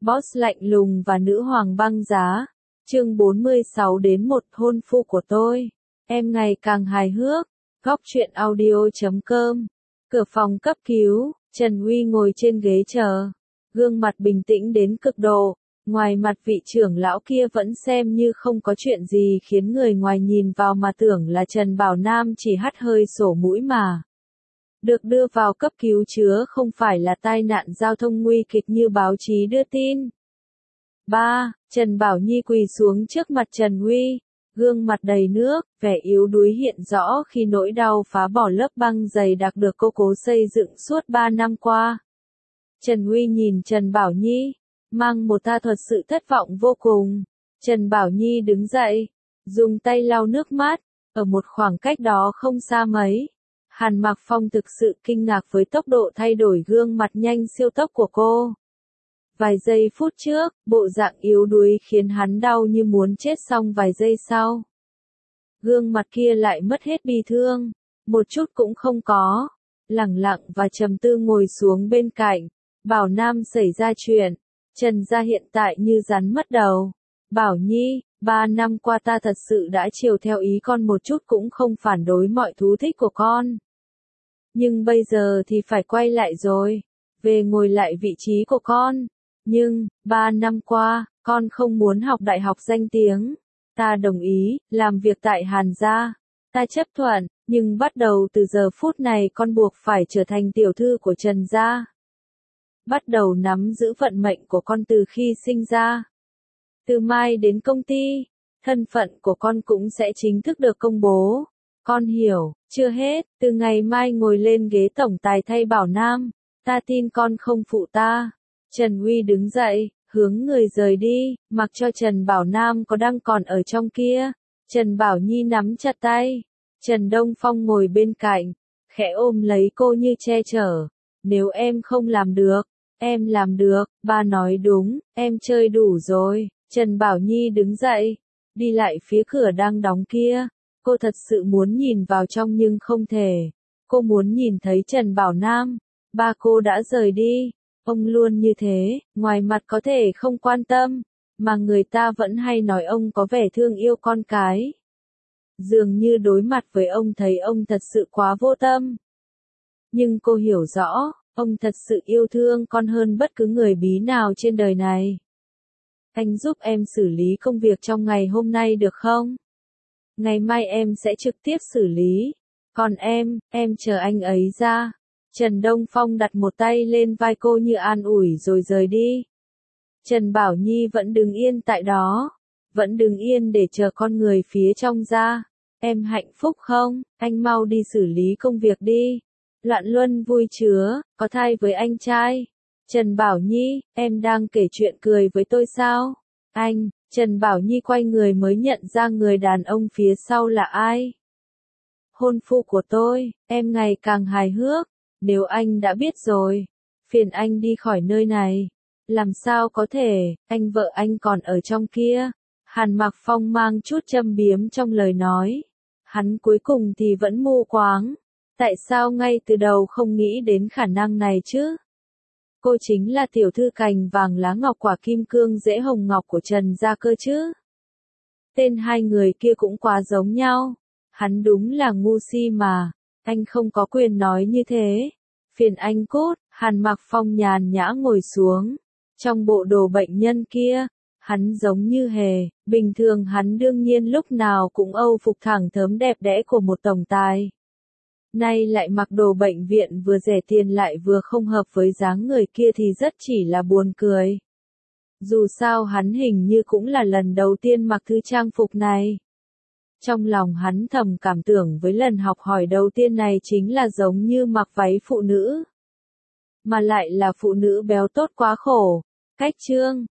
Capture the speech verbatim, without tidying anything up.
Boss lạnh lùng và nữ hoàng băng giá. Chương bốn mươi sáu đến một hôn phu của tôi. Em ngày càng hài hước. Góc truyện audio chấm com. Cửa phòng cấp cứu, Trần Huy ngồi trên ghế chờ. Gương mặt bình tĩnh đến cực độ. Ngoài mặt vị trưởng lão kia vẫn xem như không có chuyện gì khiến người ngoài nhìn vào mà tưởng là Trần Bảo Nam chỉ hắt hơi sổ mũi mà. Được đưa vào cấp cứu chứa không phải là tai nạn giao thông nguy kịch như báo chí đưa tin. ba. Trần Bảo Nhi quỳ xuống trước mặt Trần Huy, gương mặt đầy nước, vẻ yếu đuối hiện rõ khi nỗi đau phá bỏ lớp băng dày đặc được cô cố xây dựng suốt ba năm qua. Trần Huy nhìn Trần Bảo Nhi, mang một ta thật sự thất vọng vô cùng. Trần Bảo Nhi đứng dậy, dùng tay lau nước mắt, ở một khoảng cách đó không xa mấy. Hàn Mặc Phong thực sự kinh ngạc với tốc độ thay đổi gương mặt nhanh siêu tốc của cô. Vài giây phút trước, bộ dạng yếu đuối khiến hắn đau như muốn chết, xong vài giây sau. Gương mặt kia lại mất hết bi thương, một chút cũng không có. Lẳng lặng và trầm tư ngồi xuống bên cạnh. Bảo Nam xảy ra chuyện, Trần gia hiện tại như rắn mất đầu. Bảo Nhi, ba năm qua ta thật sự đã chiều theo ý con một chút, cũng không phản đối mọi thú thích của con. Nhưng bây giờ thì phải quay lại rồi, về ngồi lại vị trí của con. Nhưng, ba năm qua, con không muốn học đại học danh tiếng. Ta đồng ý, làm việc tại Hàn gia. Ta chấp thuận, nhưng bắt đầu từ giờ phút này con buộc phải trở thành tiểu thư của Trần gia. Bắt đầu nắm giữ vận mệnh của con từ khi sinh ra. Từ mai đến công ty, thân phận của con cũng sẽ chính thức được công bố. Con hiểu, chưa hết, từ ngày mai ngồi lên ghế tổng tài thay Bảo Nam. Ta tin con không phụ ta. Trần Huy đứng dậy, hướng người rời đi, mặc cho Trần Bảo Nam có đang còn ở trong kia. Trần Bảo Nhi nắm chặt tay. Trần Đông Phong ngồi bên cạnh, khẽ ôm lấy cô như che chở. Nếu em không làm được, em làm được, ba nói đúng, em chơi đủ rồi. Trần Bảo Nhi đứng dậy, đi lại phía cửa đang đóng kia. Cô thật sự muốn nhìn vào trong nhưng không thể. Cô muốn nhìn thấy Trần Bảo Nam. Ba cô đã rời đi. Ông luôn như thế, ngoài mặt có thể không quan tâm, mà người ta vẫn hay nói ông có vẻ thương yêu con cái. Dường như đối mặt với ông thấy ông thật sự quá vô tâm. Nhưng cô hiểu rõ, ông thật sự yêu thương con hơn bất cứ người bí nào trên đời này. Anh giúp em xử lý công việc trong ngày hôm nay được không? Ngày mai em sẽ trực tiếp xử lý. Còn em, em chờ anh ấy ra. Trần Đông Phong đặt một tay lên vai cô như an ủi rồi rời đi. Trần Bảo Nhi vẫn đứng yên tại đó. Vẫn đứng yên để chờ con người phía trong ra. Em hạnh phúc không? Anh mau đi xử lý công việc đi. Loạn Luân vui chứa, có thai với anh trai. Trần Bảo Nhi, em đang kể chuyện cười với tôi sao? Anh, Trần Bảo Nhi quay người mới nhận ra người đàn ông phía sau là ai. Hôn phu của tôi, em ngày càng hài hước. Nếu anh đã biết rồi, phiền anh đi khỏi nơi này. Làm sao có thể, anh vợ anh còn ở trong kia. Hàn Mặc Phong mang chút châm biếm trong lời nói. Hắn cuối cùng thì vẫn mù quáng. Tại sao ngay từ đầu không nghĩ đến khả năng này chứ? Cô chính là tiểu thư cành vàng lá ngọc quả kim cương dễ hồng ngọc của Trần gia cơ chứ. Tên hai người kia cũng quá giống nhau. Hắn đúng là ngu si mà. Anh không có quyền nói như thế. Phiền anh cút. Hàn Mặc Phong nhàn nhã ngồi xuống. Trong bộ đồ bệnh nhân kia, hắn giống như hề. Bình thường hắn đương nhiên lúc nào cũng âu phục thẳng thớm đẹp đẽ của một tổng tài. Nay lại mặc đồ bệnh viện vừa rẻ tiền lại vừa không hợp với dáng người kia thì rất chỉ là buồn cười. Dù sao hắn hình như cũng là lần đầu tiên mặc thứ trang phục này. Trong lòng hắn thầm cảm tưởng với lần học hỏi đầu tiên này chính là giống như mặc váy phụ nữ. Mà lại là phụ nữ béo tốt quá khổ. Cách chương,